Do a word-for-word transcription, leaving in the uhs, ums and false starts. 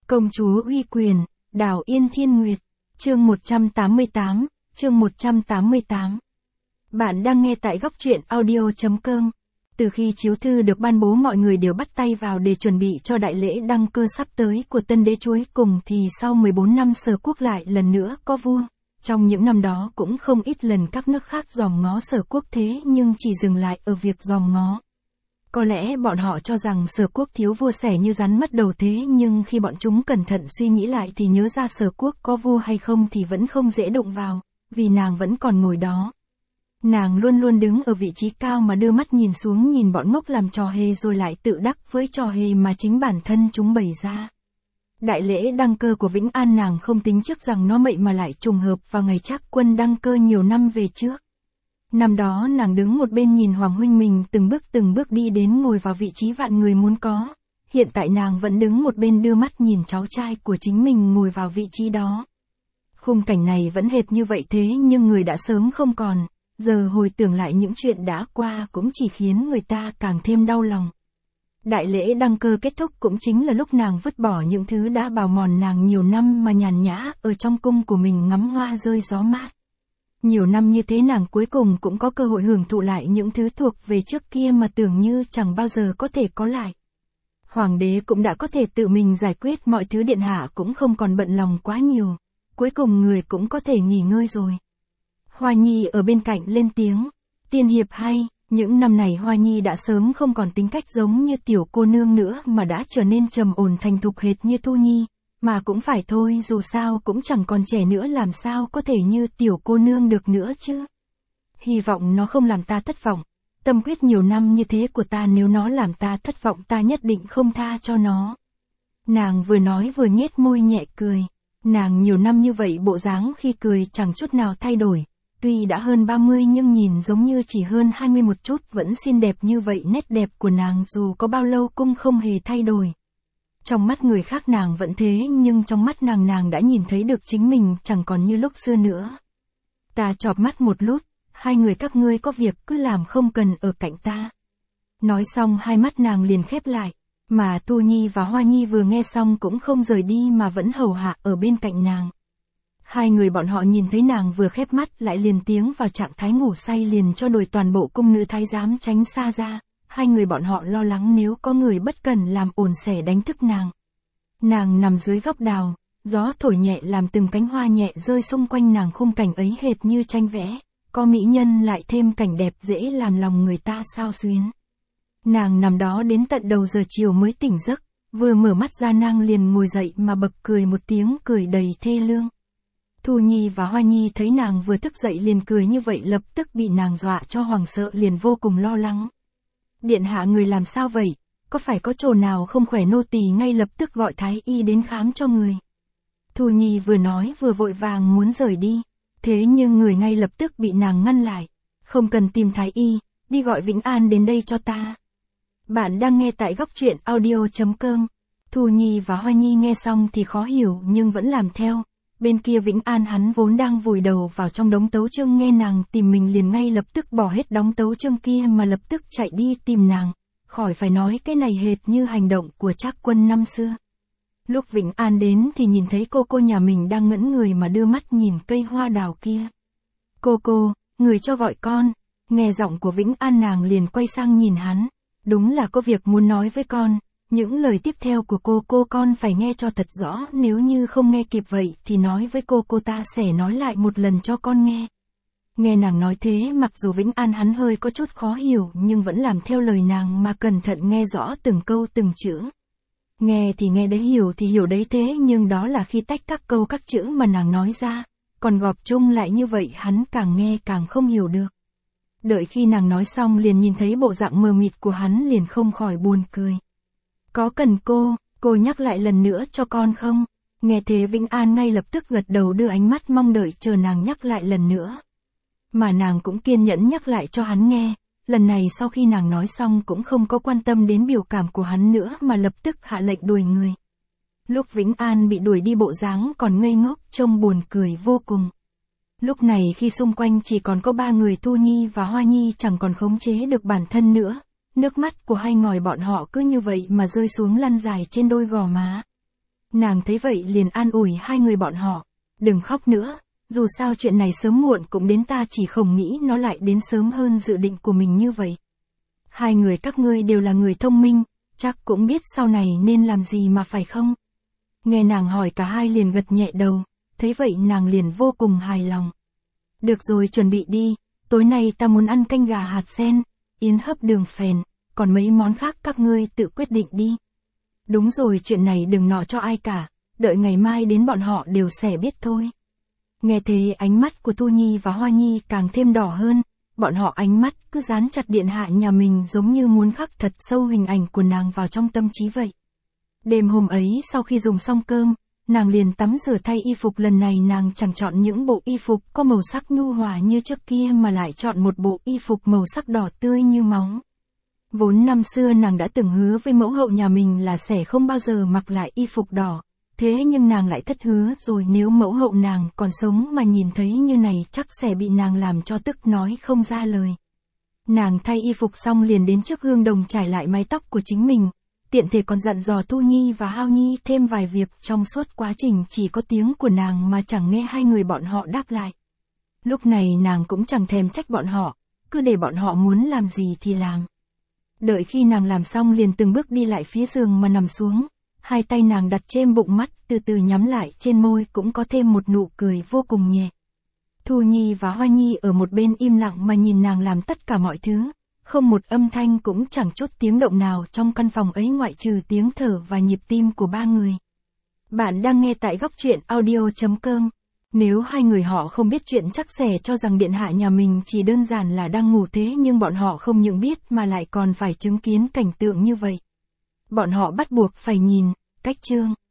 Công chúa uy quyền, Đào Yên Thiên Nguyệt, chương một trăm tám mươi tám, chương một trăm tám mươi tám. Bạn đang nghe tại góc truyện audio.com. Từ khi chiếu thư được ban bố mọi người đều bắt tay vào để chuẩn bị cho đại lễ đăng cơ sắp tới của tân đế chuối cùng thì sau mười bốn năm Sở Quốc lại lần nữa có vua. Trong những năm đó cũng không ít lần các nước khác dòm ngó Sở Quốc thế nhưng chỉ dừng lại ở việc dòm ngó. Có lẽ bọn họ cho rằng Sở Quốc thiếu vua xẻ như rắn mất đầu thế nhưng khi bọn chúng cẩn thận suy nghĩ lại thì nhớ ra Sở Quốc có vua hay không thì vẫn không dễ đụng vào, vì nàng vẫn còn ngồi đó. Nàng luôn luôn đứng ở vị trí cao mà đưa mắt nhìn xuống nhìn bọn ngốc làm trò hề rồi lại tự đắc với trò hề mà chính bản thân chúng bày ra. Đại lễ đăng cơ của Vĩnh An nàng không tính trước rằng nó mậy mà lại trùng hợp vào ngày Trác Quân đăng cơ nhiều năm về trước. Năm đó nàng đứng một bên nhìn Hoàng huynh mình từng bước từng bước đi đến ngồi vào vị trí vạn người muốn có. Hiện tại nàng vẫn đứng một bên đưa mắt nhìn cháu trai của chính mình ngồi vào vị trí đó. Khung cảnh này vẫn hệt như vậy thế nhưng người đã sớm không còn. Giờ hồi tưởng lại những chuyện đã qua cũng chỉ khiến người ta càng thêm đau lòng. Đại lễ đăng cơ kết thúc cũng chính là lúc nàng vứt bỏ những thứ đã bào mòn nàng nhiều năm mà nhàn nhã ở trong cung của mình ngắm hoa rơi gió mát. Nhiều năm như thế nàng cuối cùng cũng có cơ hội hưởng thụ lại những thứ thuộc về trước kia mà tưởng như chẳng bao giờ có thể có lại. Hoàng đế cũng đã có thể tự mình giải quyết mọi thứ, điện hạ cũng không còn bận lòng quá nhiều. Cuối cùng người cũng có thể nghỉ ngơi rồi. Hoa Nhi ở bên cạnh lên tiếng, tiên hiệp hay, những năm này Hoa Nhi đã sớm không còn tính cách giống như tiểu cô nương nữa mà đã trở nên trầm ổn thành thục hệt như Thu Nhi, mà cũng phải thôi dù sao cũng chẳng còn trẻ nữa làm sao có thể như tiểu cô nương được nữa chứ. Hy vọng nó không làm ta thất vọng, tâm huyết nhiều năm như thế của ta nếu nó làm ta thất vọng ta nhất định không tha cho nó. Nàng vừa nói vừa nhếch môi nhẹ cười, nàng nhiều năm như vậy bộ dáng khi cười chẳng chút nào thay đổi. Tuy đã hơn ba mươi nhưng nhìn giống như chỉ hơn hai mươi một chút vẫn xinh đẹp như vậy, nét đẹp của nàng dù có bao lâu cũng không hề thay đổi. Trong mắt người khác nàng vẫn thế nhưng trong mắt nàng nàng đã nhìn thấy được chính mình chẳng còn như lúc xưa nữa. Ta chọp mắt một lúc, hai người các ngươi có việc cứ làm không cần ở cạnh ta. Nói xong hai mắt nàng liền khép lại, mà Thu Nhi và Hoa Nhi vừa nghe xong cũng không rời đi mà vẫn hầu hạ ở bên cạnh nàng. Hai người bọn họ nhìn thấy nàng vừa khép mắt lại liền tiếng vào trạng thái ngủ say liền cho đuổi toàn bộ cung nữ thái giám tránh xa ra, hai người bọn họ lo lắng nếu có người bất cẩn làm ồn sẻ đánh thức nàng. Nàng nằm dưới góc đào, gió thổi nhẹ làm từng cánh hoa nhẹ rơi xung quanh nàng, khung cảnh ấy hệt như tranh vẽ, có mỹ nhân lại thêm cảnh đẹp dễ làm lòng người ta xao xuyến. Nàng nằm đó đến tận đầu giờ chiều mới tỉnh giấc, vừa mở mắt ra nàng liền ngồi dậy mà bật cười một tiếng cười đầy thê lương. Thu Nhi và Hoa Nhi thấy nàng vừa thức dậy liền cười như vậy lập tức bị nàng dọa cho hoảng sợ liền vô cùng lo lắng. Điện hạ người làm sao vậy, có phải có chỗ nào không khỏe, nô tỳ ngay lập tức gọi thái y đến khám cho người. Thu Nhi vừa nói vừa vội vàng muốn rời đi, thế nhưng người ngay lập tức bị nàng ngăn lại. Không cần tìm thái y, đi gọi Vĩnh An đến đây cho ta. Bạn đang nghe tại góc truyện audio.com. Thu Nhi và Hoa Nhi nghe xong thì khó hiểu nhưng vẫn làm theo. Bên kia Vĩnh An hắn vốn đang vùi đầu vào trong đống tấu chương nghe nàng tìm mình liền ngay lập tức bỏ hết đống tấu chương kia mà lập tức chạy đi tìm nàng, khỏi phải nói cái này hệt như hành động của Trác Quân năm xưa. Lúc Vĩnh An đến thì nhìn thấy cô cô nhà mình đang ngẩn người mà đưa mắt nhìn cây hoa đào kia. Cô cô, người cho gọi con, nghe giọng của Vĩnh An nàng liền quay sang nhìn hắn, đúng là có việc muốn nói với con. Những lời tiếp theo của cô cô con phải nghe cho thật rõ, nếu như không nghe kịp vậy thì nói với cô cô ta sẽ nói lại một lần cho con nghe. Nghe nàng nói thế mặc dù Vĩnh An hắn hơi có chút khó hiểu nhưng vẫn làm theo lời nàng mà cẩn thận nghe rõ từng câu từng chữ. Nghe thì nghe đấy, hiểu thì hiểu đấy, thế nhưng đó là khi tách các câu các chữ mà nàng nói ra, còn gộp chung lại như vậy hắn càng nghe càng không hiểu được. Đợi khi nàng nói xong liền nhìn thấy bộ dạng mờ mịt của hắn liền không khỏi buồn cười. Có cần cô, cô nhắc lại lần nữa cho con không? Nghe thế Vĩnh An ngay lập tức gật đầu đưa ánh mắt mong đợi chờ nàng nhắc lại lần nữa. Mà nàng cũng kiên nhẫn nhắc lại cho hắn nghe, lần này sau khi nàng nói xong cũng không có quan tâm đến biểu cảm của hắn nữa mà lập tức hạ lệnh đuổi người. Lúc Vĩnh An bị đuổi đi bộ dáng còn ngây ngốc trông buồn cười vô cùng. Lúc này khi xung quanh chỉ còn có ba người Thu Nhi và Hoa Nhi chẳng còn khống chế được bản thân nữa. Nước mắt của hai ngòi bọn họ cứ như vậy mà rơi xuống lăn dài trên đôi gò má. Nàng thấy vậy liền an ủi hai người bọn họ. Đừng khóc nữa, dù sao chuyện này sớm muộn cũng đến, ta chỉ không nghĩ nó lại đến sớm hơn dự định của mình như vậy. Hai người các ngươi đều là người thông minh, chắc cũng biết sau này nên làm gì mà phải không? Nghe nàng hỏi cả hai liền gật nhẹ đầu, thấy vậy nàng liền vô cùng hài lòng. Được rồi, chuẩn bị đi, tối nay ta muốn ăn canh gà hạt sen, yến hấp đường phèn, còn mấy món khác các ngươi tự quyết định đi. Đúng rồi, chuyện này đừng nói cho ai cả, đợi ngày mai đến bọn họ đều sẽ biết thôi. Nghe thế ánh mắt của Thu Nhi và Hoa Nhi càng thêm đỏ hơn, bọn họ ánh mắt cứ dán chặt điện hạ nhà mình giống như muốn khắc thật sâu hình ảnh của nàng vào trong tâm trí vậy. Đêm hôm ấy sau khi dùng xong cơm, nàng liền tắm rửa thay y phục, lần này nàng chẳng chọn những bộ y phục có màu sắc nhu hòa như trước kia mà lại chọn một bộ y phục màu sắc đỏ tươi như máu. Vốn năm xưa nàng đã từng hứa với mẫu hậu nhà mình là sẽ không bao giờ mặc lại y phục đỏ, thế nhưng nàng lại thất hứa rồi, nếu mẫu hậu nàng còn sống mà nhìn thấy như này chắc sẽ bị nàng làm cho tức nói không ra lời. Nàng thay y phục xong liền đến trước gương đồng trải lại mái tóc của chính mình, tiện thể còn dặn dò Thu Nhi và Hao Nhi thêm vài việc, trong suốt quá trình chỉ có tiếng của nàng mà chẳng nghe hai người bọn họ đáp lại. Lúc này nàng cũng chẳng thèm trách bọn họ, cứ để bọn họ muốn làm gì thì làm. Đợi khi nàng làm xong liền từng bước đi lại phía giường mà nằm xuống, hai tay nàng đặt trên bụng, mắt từ từ nhắm lại, trên môi cũng có thêm một nụ cười vô cùng nhẹ. Thu Nhi và Hoa Nhi ở một bên im lặng mà nhìn nàng làm tất cả mọi thứ, không một âm thanh cũng chẳng chút tiếng động nào trong căn phòng ấy ngoại trừ tiếng thở và nhịp tim của ba người. Bạn đang nghe tại góc truyện audio chấm com. Nếu hai người họ không biết chuyện chắc sẽ cho rằng điện hạ nhà mình chỉ đơn giản là đang ngủ, thế nhưng bọn họ không những biết mà lại còn phải chứng kiến cảnh tượng như vậy. Bọn họ bắt buộc phải nhìn. Cách chương